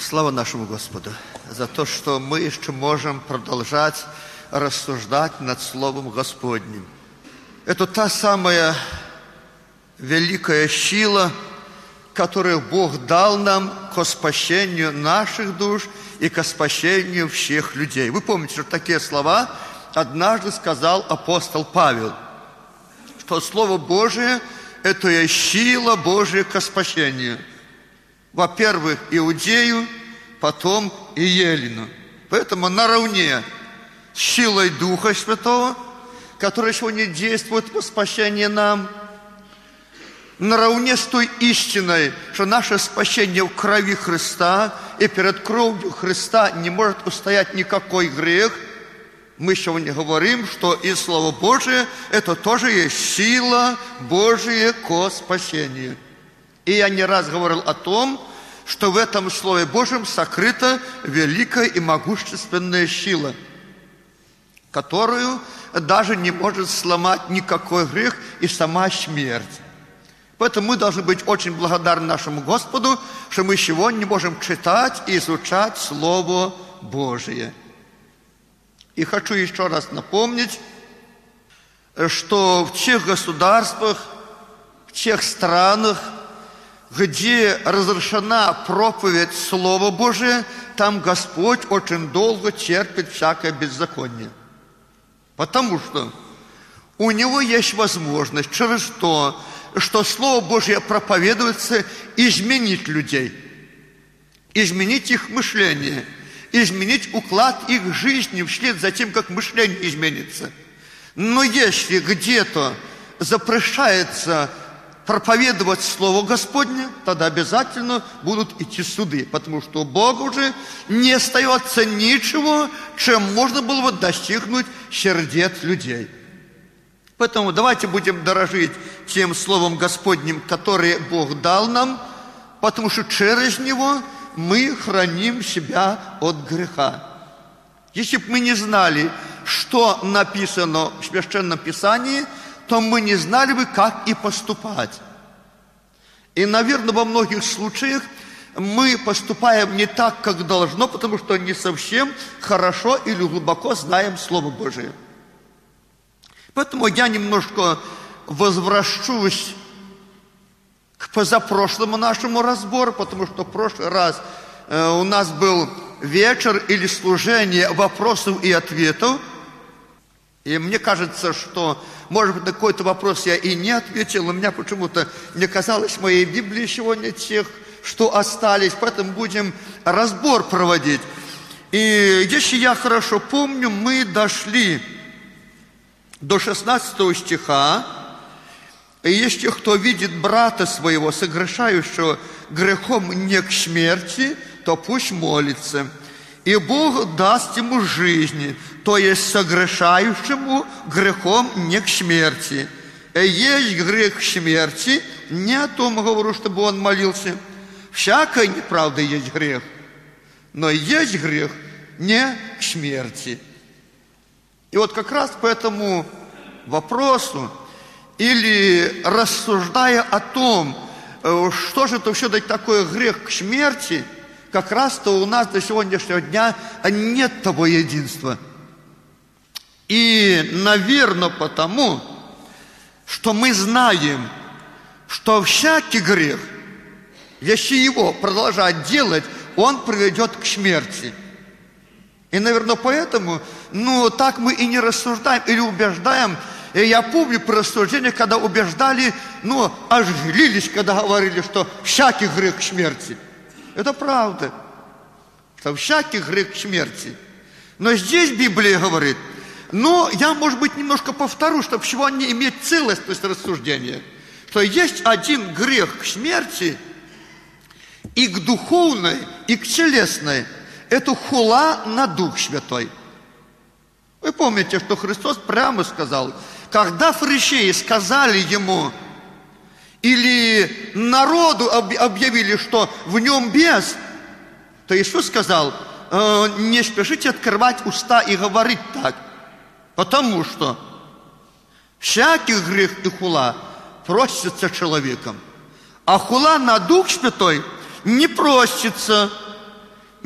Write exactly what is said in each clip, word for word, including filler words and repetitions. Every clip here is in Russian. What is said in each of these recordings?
Слава нашему Господу за то, что мы еще можем продолжать рассуждать над Словом Господним. Это та самая великая сила, которую Бог дал нам ко спасению наших душ и ко спасению всех людей. Вы помните, что такие слова однажды сказал апостол Павел, что Слово Божие – это и сила Божия ко спасению. Во-первых, Иудею, потом и Елену. Поэтому наравне с силой Духа Святого, который сегодня действует во спасение нам, наравне с той истиной, что наше спасение в крови Христа, и перед кровью Христа не может устоять никакой грех, мы сегодня говорим, что и Слово Божие – это тоже есть сила Божия ко спасению. И я не раз говорил о том, что в этом Слове Божьем сокрыта великая и могущественная сила, которую даже не может сломать никакой грех и сама смерть. Поэтому мы должны быть очень благодарны нашему Господу, что мы сегодня можем читать и изучать Слово Божие. И хочу еще раз напомнить, что в тех государствах, в тех странах, где разрешена проповедь Слова Божия, там Господь очень долго терпит всякое беззаконие. Потому что у Него есть возможность через то, что Слово Божие проповедуется, изменить людей, изменить их мышление, изменить уклад их жизни вслед за тем, как мышление изменится. Но если где-то запрещается проповедовать Слово Господне, тогда обязательно будут идти суды, потому что Богу уже не остается ничего, чем можно было бы достигнуть сердец людей. Поэтому давайте будем дорожить тем Словом Господним, которое Бог дал нам, потому что через него мы храним себя от греха. Если бы мы не знали, что написано в Священном Писании, то мы не знали бы, как и поступать. И, наверное, во многих случаях мы поступаем не так, как должно, потому что не совсем хорошо или глубоко знаем Слово Божие. Поэтому я немножко возвращусь к позапрошлому нашему разбору, потому что в прошлый раз э, у нас был вечер или служение вопросов и ответов. И мне кажется, что, может быть, на какой-то вопрос я и не ответил. У меня почему-то не казалось в моей Библии сегодня тех, что остались. Поэтому будем разбор проводить. И если я хорошо помню, мы дошли до шестнадцатого стиха. И если кто видит брата своего, согрешающего грехом не к смерти, то пусть молится. И Бог даст ему жизни, то есть согрешающему грехом не к смерти. И есть грех к смерти, не о том говорю, чтобы он молился. Всякая неправда есть грех, но есть грех не к смерти. И вот как раз по этому вопросу, или рассуждая о том, что же это все-таки такое грех к смерти, как раз-то у нас до сегодняшнего дня нет того единства. И, наверное, потому, что мы знаем, что всякий грех, если его продолжать делать, он приведет к смерти. И, наверное, поэтому, ну, так мы и не рассуждаем или убеждаем. И я помню при рассуждениях, когда убеждали, ну, аж злились, когда говорили, что всякий грех к смерти. Это правда, что всякий грех к смерти. Но здесь Библия говорит, но я, может быть, немножко повторю, чтобы всего не иметь целостность рассуждения, что есть один грех к смерти и к духовной, и к телесной. Это хула на Дух Святой. Вы помните, что Христос прямо сказал, когда фарисеи сказали ему, или народу объявили, что в нем бес, то Иисус сказал, э, не спешите открывать уста и говорить так, потому что всякий грех и хула просится человеком, а хула на Дух Святой не просится.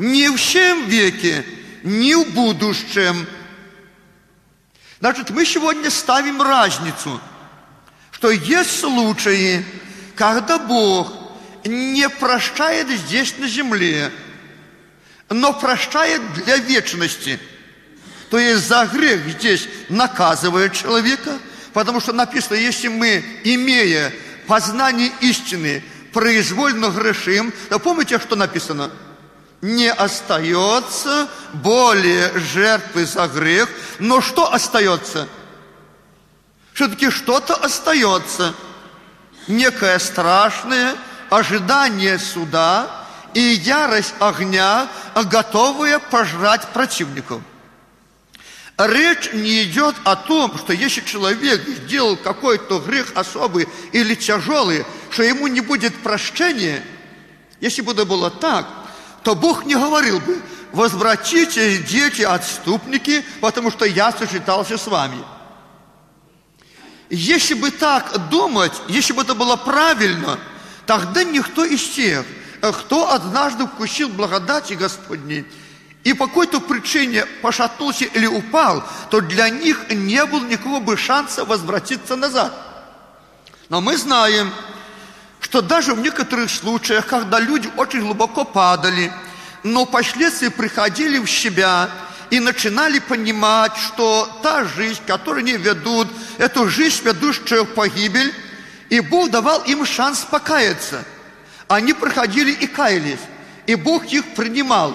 ни в чем веке, ни в будущем. Значит, мы сегодня ставим разницу, что есть случаи, когда Бог не прощает здесь на земле, но прощает для вечности. То есть за грех здесь наказывает человека, потому что написано, если мы, имея познание истины, произвольно грешим, то помните, что написано? Не остается более жертвы за грех, но что остается? Все-таки что-то остается. Некое страшное ожидание суда и ярость огня, готовая пожрать противников. Речь не идет о том, что если человек сделал какой-то грех особый или тяжелый, что ему не будет прощения. Если бы это было так, то Бог не говорил бы: возвратитесь, дети, отступники, потому что я сочетался с вами. Если бы так думать, если бы это было правильно, тогда никто из тех, кто однажды вкусил благодати Господней и по какой-то причине пошатнулся или упал, то для них не было никакого бы шанса возвратиться назад. Но мы знаем, что даже в некоторых случаях, когда люди очень глубоко падали, но впоследствии приходили в себя и начинали понимать, что та жизнь, которую они ведут, эту жизнь, ведущую в погибель, и Бог давал им шанс покаяться. Они приходили и каялись, и Бог их принимал.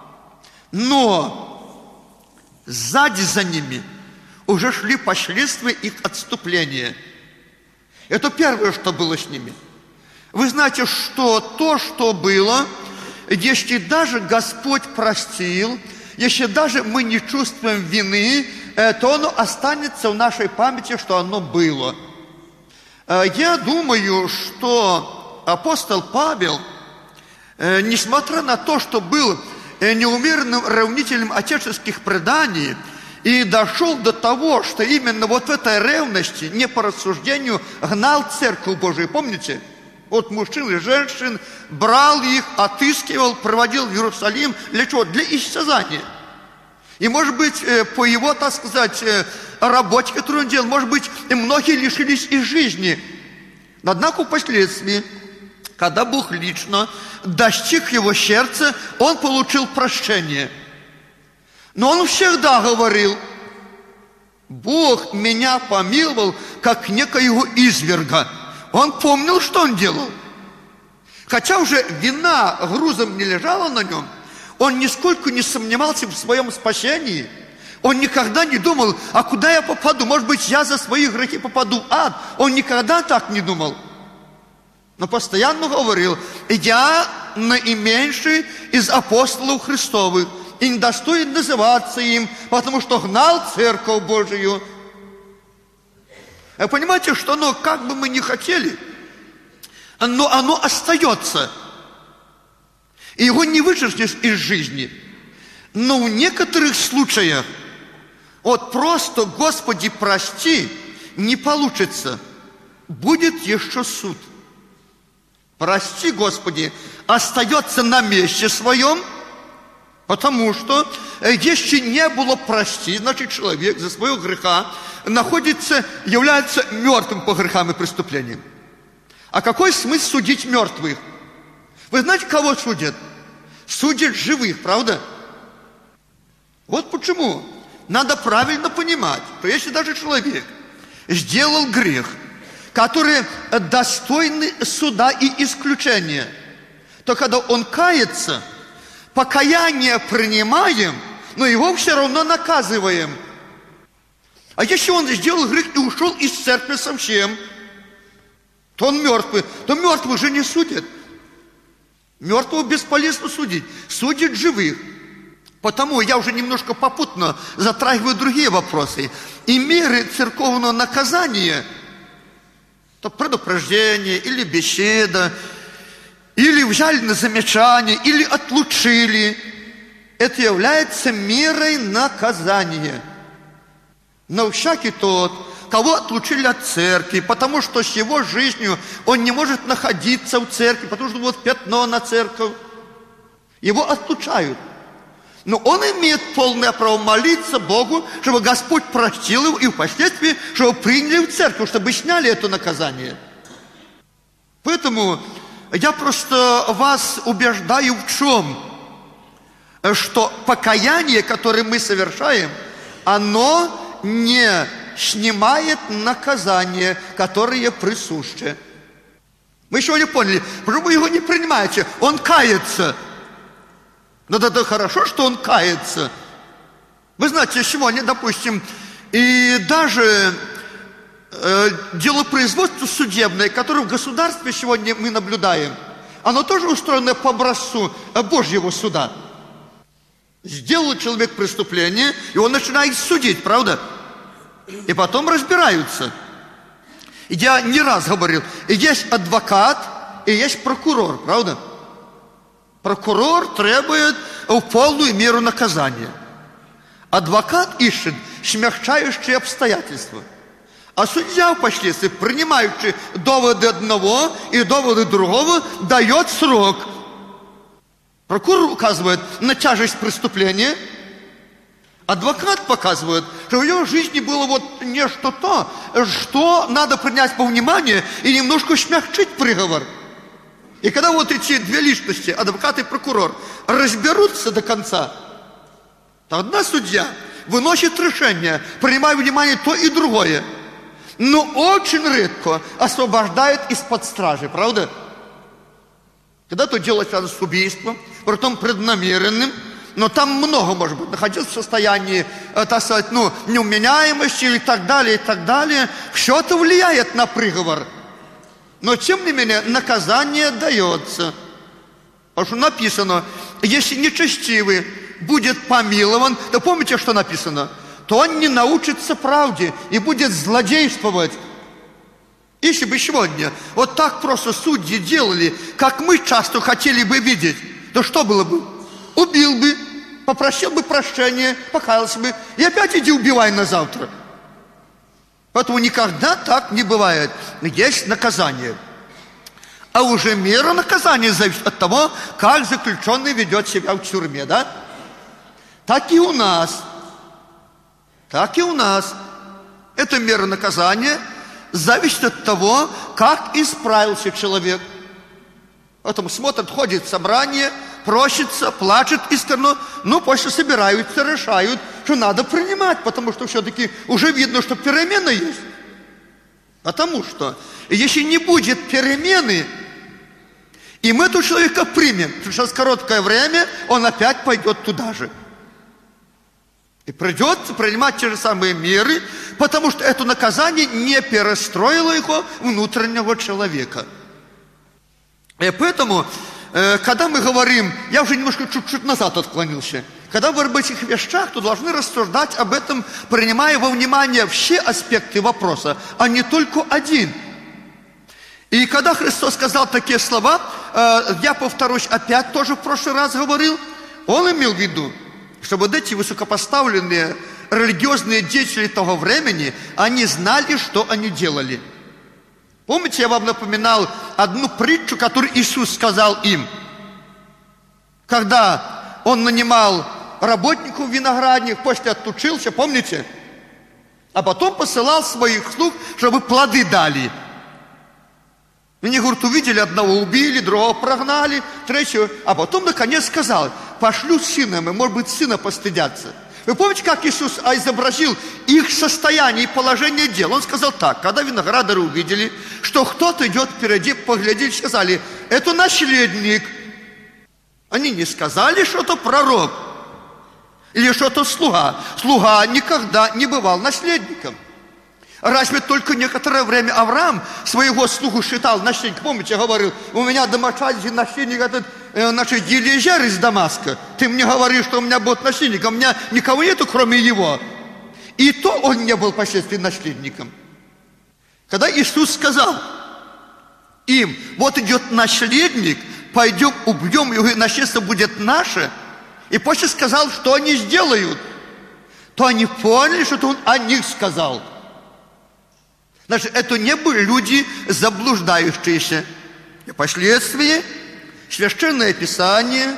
Но сзади за ними уже шли последствия их отступления. Это первое, что было с ними. Вы знаете, что то, что было, если даже Господь простил, если даже мы не чувствуем вины, то оно останется в нашей памяти, что оно было. Я думаю, что апостол Павел, несмотря на то, что был неумеренным ревнителем отеческих преданий и дошел до того, что именно вот в этой ревности, не по рассуждению, гнал Церковь Божию. Помните? Вот мужчин и женщин, брал их, отыскивал, проводил в Иерусалим. Для чего? Для истязания. И, может быть, по его, так сказать, работе, которую он делал, может быть, и многие лишились и жизни. Но, однако, впоследствии, когда Бог лично достиг его сердца, он получил прощение. Но он всегда говорил: Бог меня помиловал, как некоего изверга. Он помнил, что он делал. Хотя уже вина грузом не лежала на нем, он нисколько не сомневался в своем спасении. Он никогда не думал: а куда я попаду? Может быть, я за свои грехи попаду в ад. Он никогда так не думал. Но постоянно говорил: я наименьший из апостолов Христовых, и не достоин называться им, потому что гнал Церковь Божию. Вы понимаете, что оно, как бы мы ни хотели, но оно остается. И его не вычеркнешь из жизни. Но в некоторых случаях, вот просто «Господи, прости» не получится. Будет еще суд. «Прости, Господи» остается на месте своем, потому что если не было «прости», значит, человек за своего греха находится, является мертвым по грехам и преступлениям. А какой смысл судить мертвых? Вы знаете, кого судят? Судят живых, правда? Вот почему надо правильно понимать, что если даже человек сделал грех, который достойный суда и исключения, то когда он кается, покаяние принимаем, но его все равно наказываем. А если он сделал грех и ушел из церкви совсем, то он мертвый. То мертвых же не судят. Мертвого бесполезно судить. Судят живых. Потому я уже немножко попутно затрагиваю другие вопросы. И меры церковного наказания, то предупреждение или беседа, или взяли на замечание, или отлучили, это является мерой наказания. Но всякий тот, кого отлучили от церкви, потому что с его жизнью он не может находиться в церкви, потому что вот пятно на церковь, Его отлучают. Но он имеет полное право молиться Богу, чтобы Господь простил его, и впоследствии, чтобы приняли в церковь, чтобы сняли это наказание. Поэтому я просто вас убеждаю в чем? Что покаяние, которое мы совершаем, оно не снимает наказание, которое присуще. Вы сегодня поняли, почему вы его не принимаете? Он кается. Но это хорошо, что он кается. Вы знаете, сегодня, допустим, и даже э, делопроизводство судебное, которое в государстве сегодня мы наблюдаем, оно тоже устроено по образцу Божьего суда. Сделал человек преступление, и он начинает судить, правда? И потом разбираются. Я не раз говорил, есть адвокат, и есть прокурор, правда? Прокурор требует в полную меру наказания. Адвокат ищет смягчающие обстоятельства. А судья впоследствии, принимающий доводы одного и доводы другого, дает срок. Прокурор указывает на тяжесть преступления. Адвокат показывает, что в его жизни было вот нечто то, что надо принять во внимание и немножко смягчить приговор. И когда вот эти две личности, адвокат и прокурор, разберутся до конца, тогда судья выносит решение, принимая внимание то и другое, но очень редко освобождает из-под стражи, правда? Когда то дело связано с убийством, притом преднамеренным, но там много, может быть, находился в состоянии, так сказать, ну, неуменяемости и так далее, и так далее. Все это влияет на приговор. Но, тем не менее, наказание дается. Потому что написано, если нечестивый будет помилован, то помните, что написано? То он не научится правде и будет злодействовать. Если бы сегодня вот так просто судьи делали, как мы часто хотели бы видеть, то что было бы? Убил бы, попросил бы прощения, покаялся бы, и опять иди убивай на завтра. Поэтому никогда так не бывает. Есть наказание. А уже мера наказания зависит от того, как заключенный ведет себя в тюрьме, да? Так и у нас. Так и у нас. Эта мера наказания зависит от того, как исправился человек. Поэтому смотрит, ходит в собрание, просится, плачет искренне, но после собираются, решают, что надо принимать, потому что все-таки уже видно, что перемена есть. Потому что если не будет перемены, и мы этого человека примем, то через короткое время он опять пойдет туда же. И придется принимать те же самые меры, потому что это наказание не перестроило его внутреннего человека. И поэтому, когда мы говорим, я уже немножко чуть-чуть назад отклонился, когда мы говорим об этих вещах, то должны рассуждать об этом, принимая во внимание все аспекты вопроса, а не только один. И когда Христос сказал такие слова, я повторюсь опять, тоже в прошлый раз говорил, Он имел в виду, чтобы вот эти высокопоставленные религиозные деятели того времени, они знали, что они делали. Помните, я вам напоминал одну притчу, которую Иисус сказал им, когда Он нанимал работников в виноградник, после отучился, помните? А потом посылал своих слуг, чтобы плоды дали. Они, говорят, увидели, одного убили, другого прогнали, третьего, а потом, наконец, сказал, пошлю сына, мы, может быть, сына постыдятся. Вы помните, как Иисус изобразил их состояние и положение дел? Он сказал так, когда виноградари увидели, что кто-то идет впереди, поглядели, сказали, это наследник. Они не сказали, что это пророк или что это слуга. Слуга никогда не бывал наследником. Разве только некоторое время Авраам своего слугу считал наследником. Помните, я говорил, у меня домочадец наследник этот, значит, Елизар из Дамаска. Ты мне говоришь, что у меня будет наследник, а у меня никого нету, кроме его. И то он не был впоследствии наследником. Когда Иисус сказал им, вот идет наследник, пойдем, убьем его, и наследство будет наше, и после сказал, что они сделают, то они поняли, что это он о них сказал. Значит, это не были люди заблуждающиеся. И впоследствии Священное Писание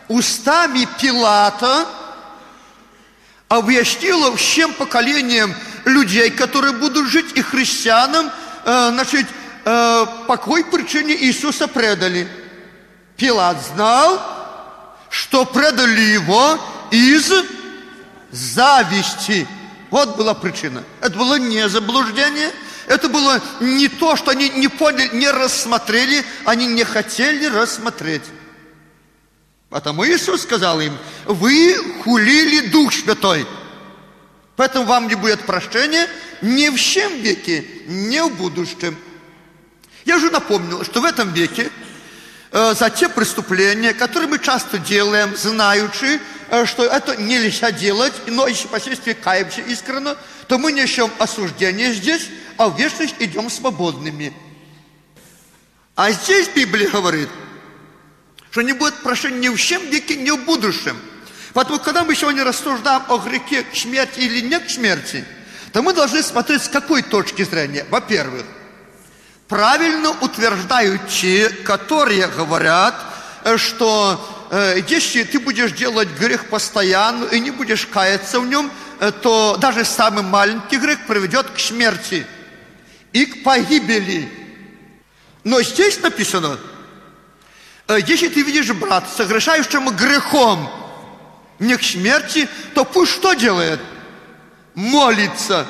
устами Пилата объяснила всем поколениям людей, которые будут жить, и христианам, э, значит, э, по какой причине Иисуса предали. Пилат знал, что предали его из зависти. Вот была причина. Это было не заблуждение, это было не то, что они не поняли, не рассмотрели, они не хотели рассмотреть. Потому Иисус сказал им: вы хулили Дух Святой, поэтому вам не будет прощения ни в сем веке, ни в будущем. Я уже напомнил, что в этом веке э, за те преступления, которые мы часто делаем, знаючи, э, что это нельзя делать, но если впоследствии каемся искренне, то мы несем осуждение здесь, а в вечность идем свободными. А здесь Библия говорит, что не будет прощения ни в сем веке, ни в будущем. Поэтому, когда мы сегодня рассуждаем о грехе к смерти или не к смерти, то мы должны смотреть с какой точки зрения. Во-первых, правильно утверждают те, которые говорят, что э, если ты будешь делать грех постоянно и не будешь каяться в нем, э, то даже самый маленький грех приведет к смерти и к погибели. Но здесь написано, если ты видишь брата, согрешающего грехом не к смерти, то пусть что делает? Молится.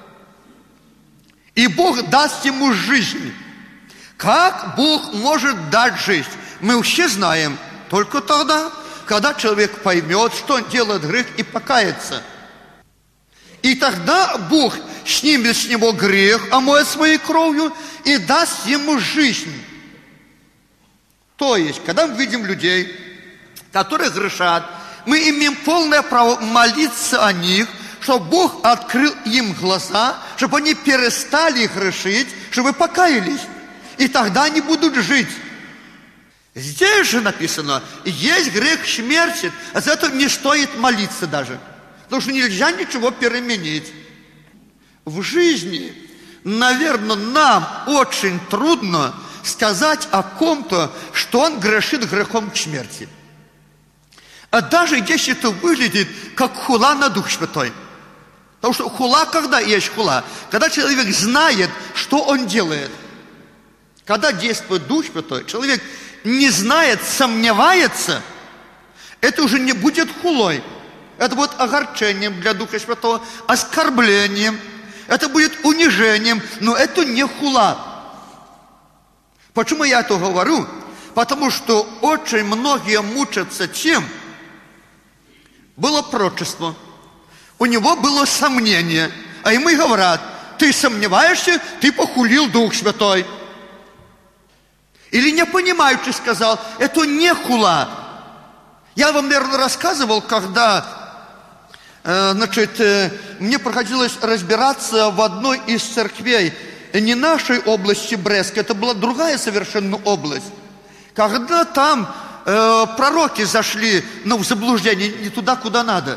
И Бог даст ему жизнь. Как Бог может дать жизнь? Мы все знаем только тогда, когда человек поймет, что он делает грех, и покается. И тогда Бог снимет с него грех, омоет своей кровью и даст ему жизнь. То есть, когда мы видим людей, которые грешат, мы имеем полное право молиться о них, чтобы Бог открыл им глаза, чтобы они перестали грешить, чтобы покаялись. И тогда они будут жить. Здесь же написано, есть грех смерти, а за это не стоит молиться даже. Потому что нельзя ничего переменить. В жизни, наверное, нам очень трудно сказать о ком-то, что он грешит грехом к смерти. А даже если это выглядит как хула на Дух Святой. Потому что хула, когда есть хула? Когда человек знает, что он делает. Когда действует Дух Святой, человек не знает, сомневается, это уже не будет хулой. Это будет огорчением для Духа Святого, оскорблением. Это будет унижением, но это не хула. Почему я это говорю? Потому что очень многие мучатся тем, было пророчество, у него было сомнение, а ему говорят, ты сомневаешься, ты похулил Дух Святой. Или не понимающий сказал, это не хула. Я вам, наверное, рассказывал, когда э, значит, э, мне приходилось разбираться в одной из церквей, не нашей области Брестской, это была другая совершенно область. Когда там э, пророки зашли, ну, в заблуждение, не туда, куда надо.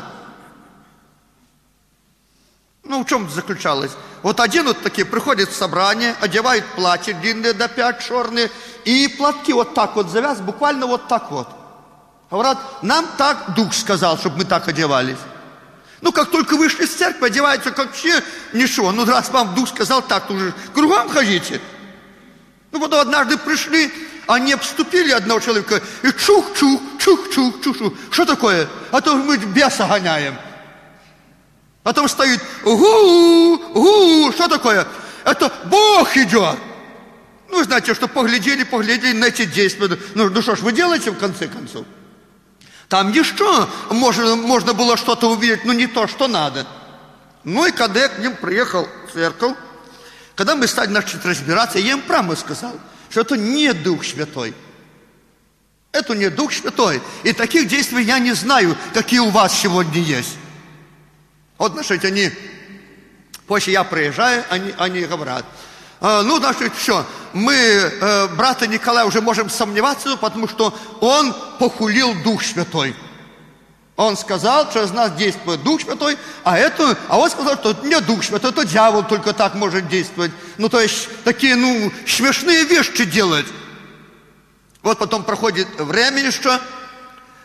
Ну, в чем это заключалось? Вот один вот такие приходит в собрание, одевает платье длинные до пят, черные, и платки вот так вот завяз, буквально вот так вот. Говорят, нам так Дух сказал, чтобы мы так одевались. Ну, как только вышли из церкви, одеваются как все, ничего. Ну, раз вам Дух сказал так, то уже кругом ходите. Ну, потом однажды пришли, они обступили одного человека, и чух-чух, чух-чух, чух-чух. Что такое? А то мы беса гоняем. Потом стоит, гу-гу, что такое? Это Бог идет. Ну, знаете, что поглядели, поглядели на эти действия. Ну, ну что ж, вы делаете в конце концов? Там еще можно, можно было что-то увидеть, но не то, что надо. Ну и когда я к ним приехал в церковь, когда мы стали начать разбираться, я им прямо сказал, что это не Дух Святой. Это не Дух Святой. И таких действий я не знаю, какие у вас сегодня есть. Вот, значит, они, после я приезжаю, они, они говорят, ну, значит, все, мы, э, брата Николая, уже можем сомневаться, потому что он похулил Дух Святой. Он сказал, что из нас действует Дух Святой, а это, а он сказал, что это не Дух Святой, это дьявол только так может действовать. Ну, то есть, такие, ну, смешные вещи делать. Вот потом проходит время еще,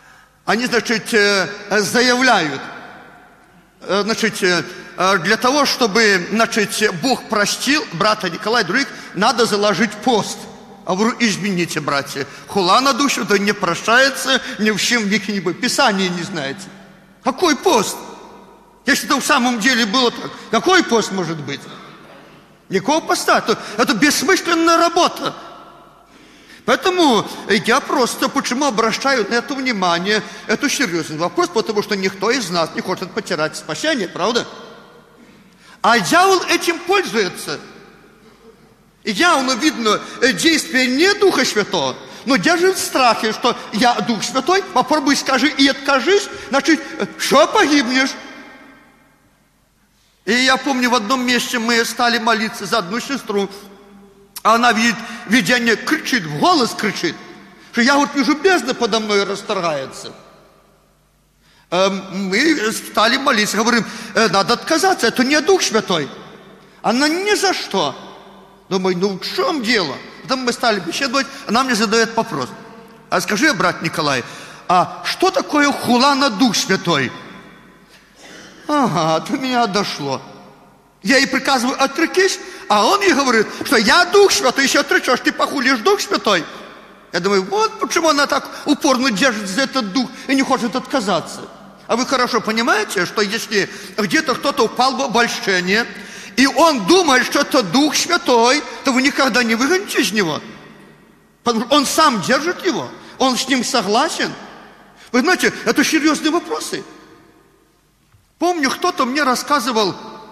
они, значит, заявляют, значит, для того, чтобы, значит, Бог простил брата Николая и других, надо заложить пост. А говорю, извините, братья, хула на душу, да не прощается ни в чем веке не будет. Писание не знаете. Какой пост? Если это в самом деле было так, какой пост может быть? Никакого поста. Это, это бессмысленная работа. Поэтому я просто почему обращаю на это внимание, это серьезный вопрос, потому что никто из нас не хочет потерять спасение, правда? А дьявол этим пользуется. И явно видно действие не Духа Святого, но держит в страхе, что я Дух Святой, попробуй скажи и откажись, значит, что погибнешь? И я помню, в одном месте мы стали молиться за одну сестру, а она видит видение, кричит, в голос кричит, что я вот вижу, бездна подо мной расторгается. Мы стали молиться, говорим, надо отказаться, это не Дух Святой. Она ни за что. Думаю, ну в чем дело? Потом мы стали беседовать, она мне задает вопрос. А скажи, брат Николай, а что такое хула на Дух Святой? Ага, до меня дошло. Я ей приказываю, отрекись, а он ей говорит, что я Дух Святой, еще отречешь, ты похулишь Дух Святой. Я думаю, вот почему она так упорно держит за этот Дух и не хочет отказаться. А вы хорошо понимаете, что если где-то кто-то упал в обольщение, и он думает, что это Дух Святой, то вы никогда не выгоните из него. Потому что он сам держит его, он с ним согласен. Вы знаете, это серьезные вопросы. Помню, кто-то мне рассказывал,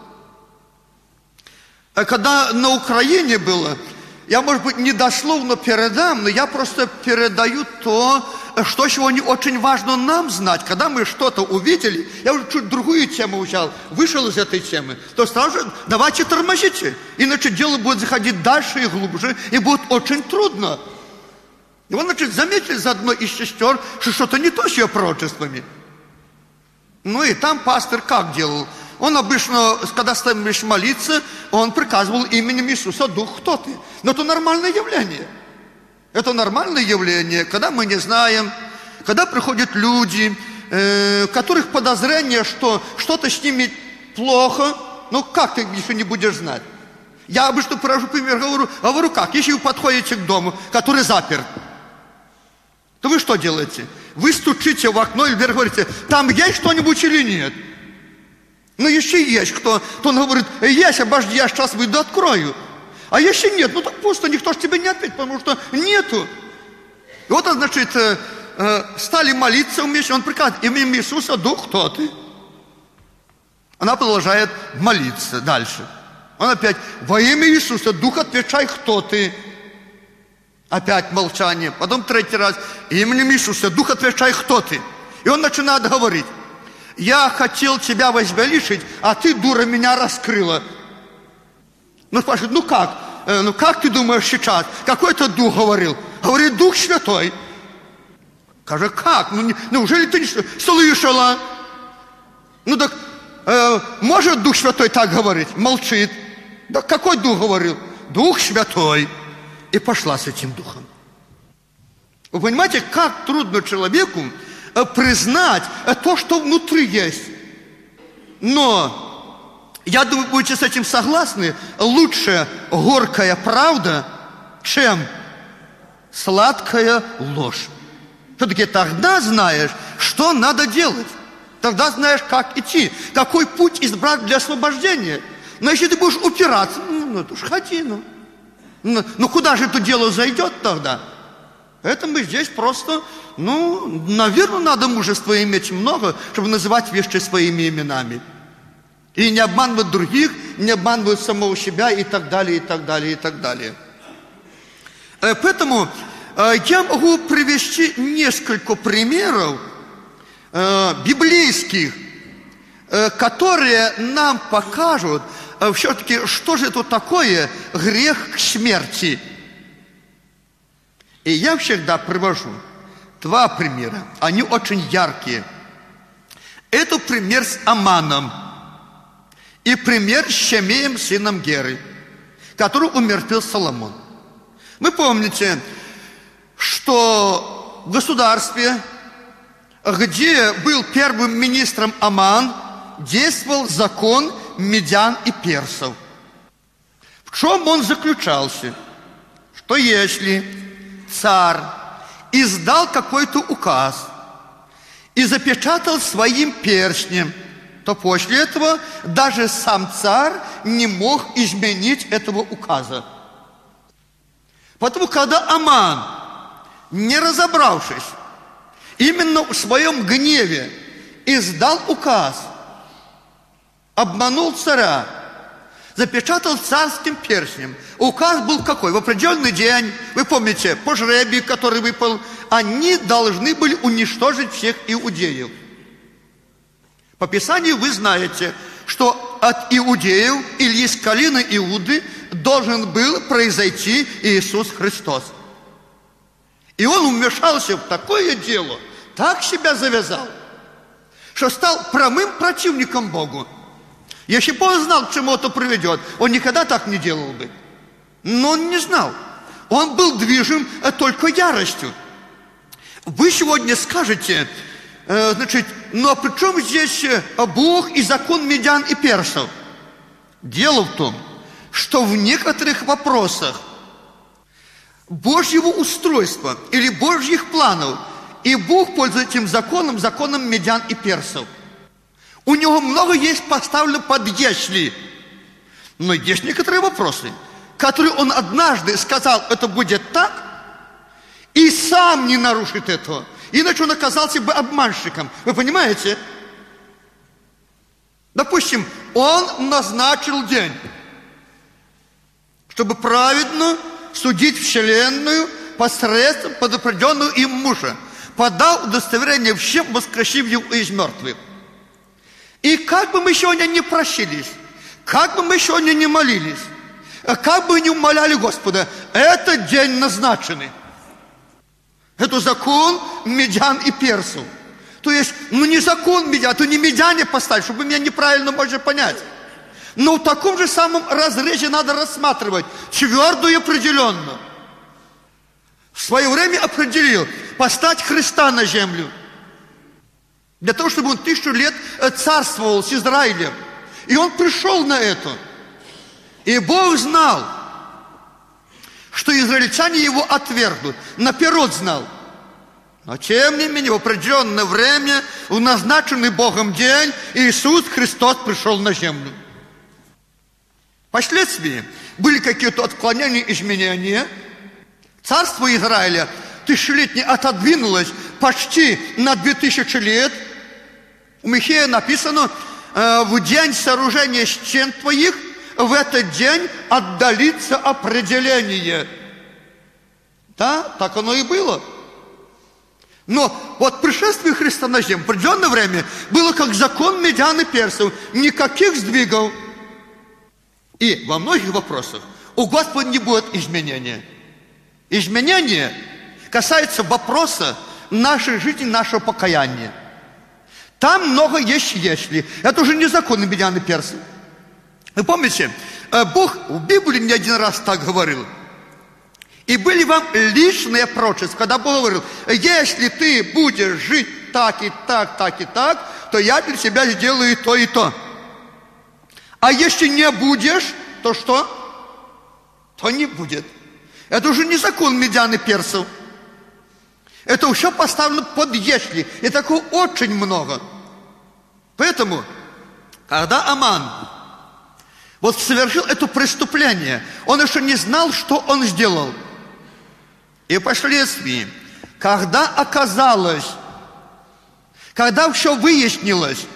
когда на Украине было, я, может быть, не дословно передам, но я просто передаю то, что сегодня очень важно нам знать. Когда мы что-то увидели, я уже чуть другую тему взял, вышел из этой темы, то сразу же давайте тормозите, иначе дело будет заходить дальше и глубже, и будет очень трудно. И он, значит, заметил за одной из сестер, что что-то не то с ее пророчествами. Ну и там пастор как делал? Он обычно, когда ставишь молиться, он приказывал именем Иисуса, Дух, кто ты? Но это нормальное явление. Это нормальное явление, когда мы не знаем, когда приходят люди, э, у которых подозрение, что что-то с ними плохо, ну как ты еще не будешь знать? Я обычно привожу пример, говорю, говорю как, если вы подходите к дому, который заперт, то вы что делаете? Вы стучите в окно и вверх говорите, там есть что-нибудь или нет? Ну, если есть кто, то он говорит, есть, обожди, я сейчас выйду, открою. А если нет, ну так просто никто же тебе не ответит, потому что нету. И вот, значит, э, э, стали молиться вместе, он приказывает, именем Иисуса, Дух, кто ты? Она продолжает молиться дальше. Он опять, во имя Иисуса, Дух, отвечай, кто ты? Опять молчание. Потом третий раз, именем Иисуса, Дух, отвечай, кто ты? И он начинает говорить. Я хотел тебя возвеличить, а ты, дура, меня раскрыла. Ну, спрашивает, ну как? Э, ну как ты думаешь сейчас? Какой это Дух говорил? Говорит, Дух Святой. Скажет, как? Ну, не, неужели ты не слышала? Ну так, э, может Дух Святой так говорить? Молчит. Да какой Дух говорил? Дух Святой. И пошла с этим Духом. Вы понимаете, как трудно человеку признать то, что внутри есть. Но, я думаю, будете с этим согласны, лучше горькая правда, чем сладкая ложь. Все-таки тогда знаешь, что надо делать. Тогда знаешь, как идти, какой путь избрать для освобождения. Но если ты будешь упираться, ну, ну это ж ходи, ну. Ну, ну куда же это дело зайдет тогда? Поэтому здесь просто, ну, наверное, надо мужества иметь много, чтобы называть вещи своими именами. И не обманывать других, не обманывать самого себя и так далее, и так далее, и так далее. Поэтому я могу привести несколько примеров библейских, которые нам покажут все-таки, что же это такое грех к смерти. И я всегда привожу два примера, они очень яркие. Это пример с Аманом и пример с Шемеем, сыном Геры, который умертвил Соломон. Вы помните, что в государстве где был первым министром Аман, действовал закон медян и персов. В чем он заключался? Что если царь издал какой-то указ и запечатал своим перстнем, то после этого даже сам царь не мог изменить этого указа. Потому когда Аман, не разобравшись, именно в своем гневе издал указ, обманул царя, запечатал царским перстнем. Указ был какой? В определенный день, вы помните, по жребию, который выпал, они должны были уничтожить всех иудеев. По Писанию вы знаете, что от иудеев или из колена Иуды должен был произойти Иисус Христос. И он вмешался в такое дело, так себя завязал, что стал прямым противником Богу. Если бы он знал, к чему это приведет, он никогда так не делал бы. Но он не знал. Он был движим только яростью. Вы сегодня скажете, э, значит, ну а при чем здесь Бог и закон медян и персов? Дело в том, что в некоторых вопросах Божьего устройства или Божьих планов, и Бог пользуется этим законом, законом медян и персов. У него много есть поставлено под «если». Но есть некоторые вопросы, которые он однажды сказал, это будет так, и сам не нарушит этого. Иначе он оказался бы обманщиком. Вы понимаете? Допустим, он назначил день, чтобы праведно судить вселенную посредством предопределенного им мужа. Подал удостоверение всем, воскресив его из мертвых. И как бы мы сегодня не просились, как бы мы сегодня не молились, как бы не умоляли Господа, этот день назначенный. Это закон медян и персов. То есть, ну не закон медян, то не медяне поставить, чтобы вы меня неправильно можете понять. Но в таком же самом разрезе надо рассматривать, твердо и определенно. В свое время определил поставить Христа на землю. Для того, чтобы он тысячу лет царствовал с Израилем. И он пришел на это. И Бог знал, что израильтяне его отвергнут. Наперед знал. Но тем не менее, в определенное время, в назначенный Богом день, Иисус Христос пришел на землю. Впоследствии были какие-то отклонения, изменения. Царство Израиля тысячелетнее отодвинулось почти на две тысячи лет. У Михея написано, в день сооружения стен твоих, в этот день отдалится определение. Да, так оно и было. Но вот пришествие Христа на землю в определенное время было как закон медян и персов. Никаких сдвигов. И во многих вопросах у Господа не будет изменения. Изменение касается вопроса нашей жизни, нашего покаяния. Там много есть «если». Это уже не законы медян и персов. Вы помните, Бог в Библии не один раз так говорил. И были вам личные пророчества, когда Бог говорил, если ты будешь жить так и так, так и так, то я для тебя сделаю и то, и то. А если не будешь, то что? То не будет. Это уже не закон медян и персов. Это еще поставлено под «если». И такого очень много. Поэтому, когда Аман вот совершил это преступление, он еще не знал, что он сделал. И впоследствии, когда оказалось, когда все выяснилось,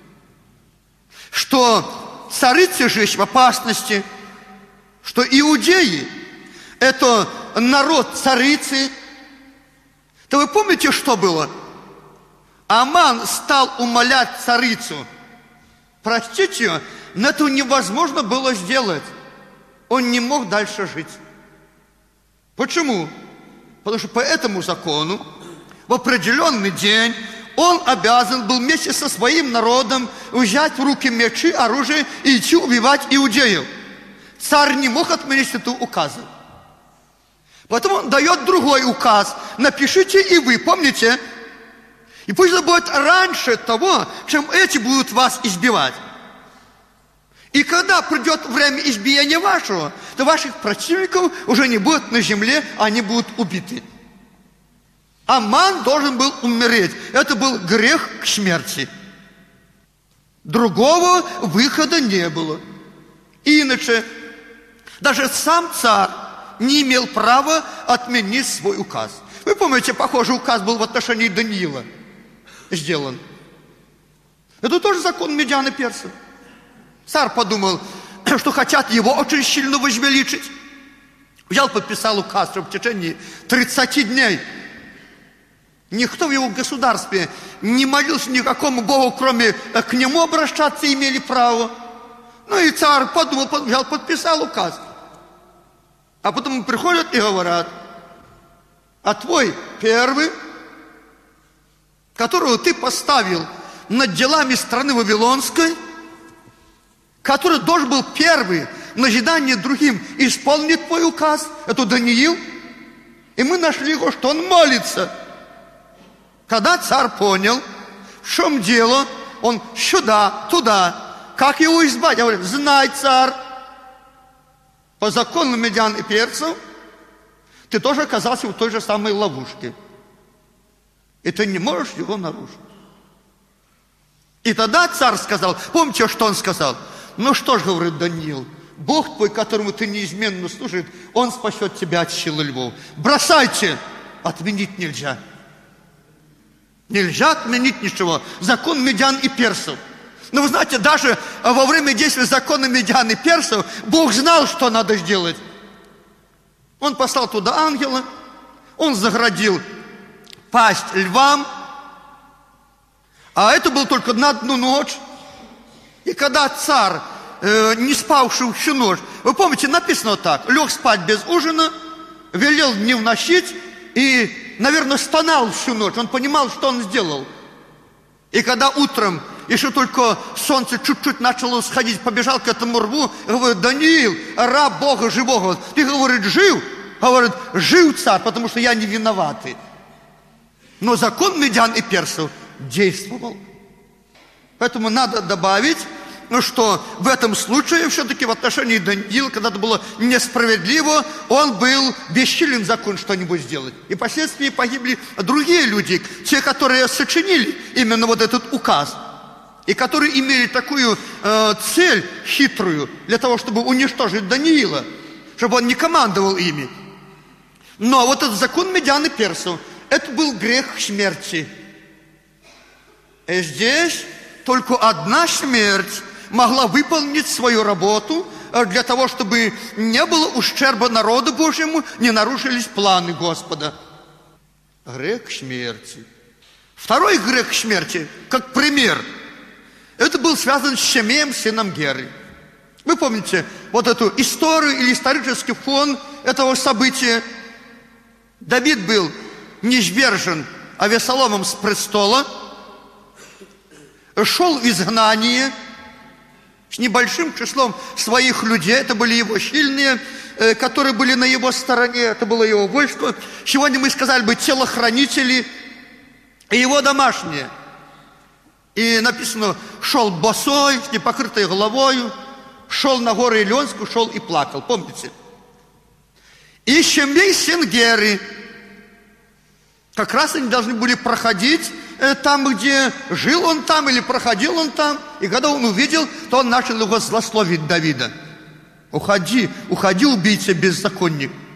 что царица жизнь в опасности, что иудеи – это народ царицы, то вы помните, что было? Аман стал умолять царицу простить ее, но этого невозможно было сделать. Он не мог дальше жить. Почему? Потому что по этому закону в определенный день он обязан был вместе со своим народом взять в руки мечи, оружие и идти убивать иудеев. Царь не мог отменить этого указа. Потом он дает другой указ. Напишите и вы, помните? И пусть это будет раньше того, чем эти будут вас избивать. И когда придет время избиения вашего, то ваших противников уже не будет на земле, они будут убиты. Аман должен был умереть. Это был грех к смерти. Другого выхода не было. Иначе даже сам царь не имел права отменить свой указ. Вы помните, похожий указ был в отношении Даниила сделан. Это тоже закон медиан и персов. Царь подумал, что хотят его очень сильно возвеличить. Взял, подписал указ, что в течение тридцати дней никто в его государстве не молился никакому Богу, кроме к нему обращаться имели право. Ну и царь подумал, взял, подписал указ. А потом приходят и говорят, а твой первый, которого ты поставил над делами страны Вавилонской, который должен был первый в назидание другим исполнить твой указ, это Даниил. И мы нашли его, что он молится. Когда царь понял, в чем дело, он сюда, туда. Как его избавить? Я говорю, знай, царь, по закону медиан и перцев, ты тоже оказался в той же самой ловушке. И ты не можешь его нарушить. И тогда царь сказал, помните, что он сказал? Ну что ж, говорит Даниил, Бог твой, которому ты неизменно служишь, Он спасет тебя от силы львов. Бросайте! Отменить нельзя. Нельзя отменить ничего. Закон медиан и персов. Но вы знаете, даже во время действия закона медиан и персов Бог знал, что надо сделать. Он послал туда ангела, Он заградил пасть львам, а это было только на одну ночь. И когда царь, э, не спавший всю ночь, вы помните, написано так, лег спать без ужина, велел не вносить и, наверное, стонал всю ночь. Он понимал, что он сделал. И когда утром, еще только солнце чуть-чуть начало сходить, побежал к этому рву, говорит, Даниил, раб Бога живого, ты, говорит, жив? Говорит, жив, царь, потому что я не виноватый. Но закон медиан и персов действовал. Поэтому надо добавить, ну что в этом случае, все-таки в отношении Даниила, когда это было несправедливо, он был бессилен закон что-нибудь сделать. И впоследствии погибли другие люди, те, которые сочинили именно вот этот указ, и которые имели такую э, цель хитрую, для того, чтобы уничтожить Даниила, чтобы он не командовал ими. Но вот этот закон медиан и персов, это был грех смерти. И здесь только одна смерть могла выполнить свою работу для того, чтобы не было ущерба народу Божьему, не нарушились планы Господа. Грех смерти. Второй грех смерти, как пример, это был связан с Шемеем, сыном Геры. Вы помните вот эту историю или исторический фон этого события? Давид был низвержен Авесоломом с престола, шел в изгнание с небольшим числом своих людей. Это были его сильные, которые были на его стороне, это было его войско. Сегодня мы сказали бы телохранители и его домашние. И написано, шел босой, с непокрытой головою, шел на гору Илионскую, шел и плакал. Помните? И Шемей, сын Геры, как раз они должны были проходить там, где жил он там, или проходил он там. И когда он увидел, то он начал его злословить Давида. Уходи, уходи, убийца, беззаконник.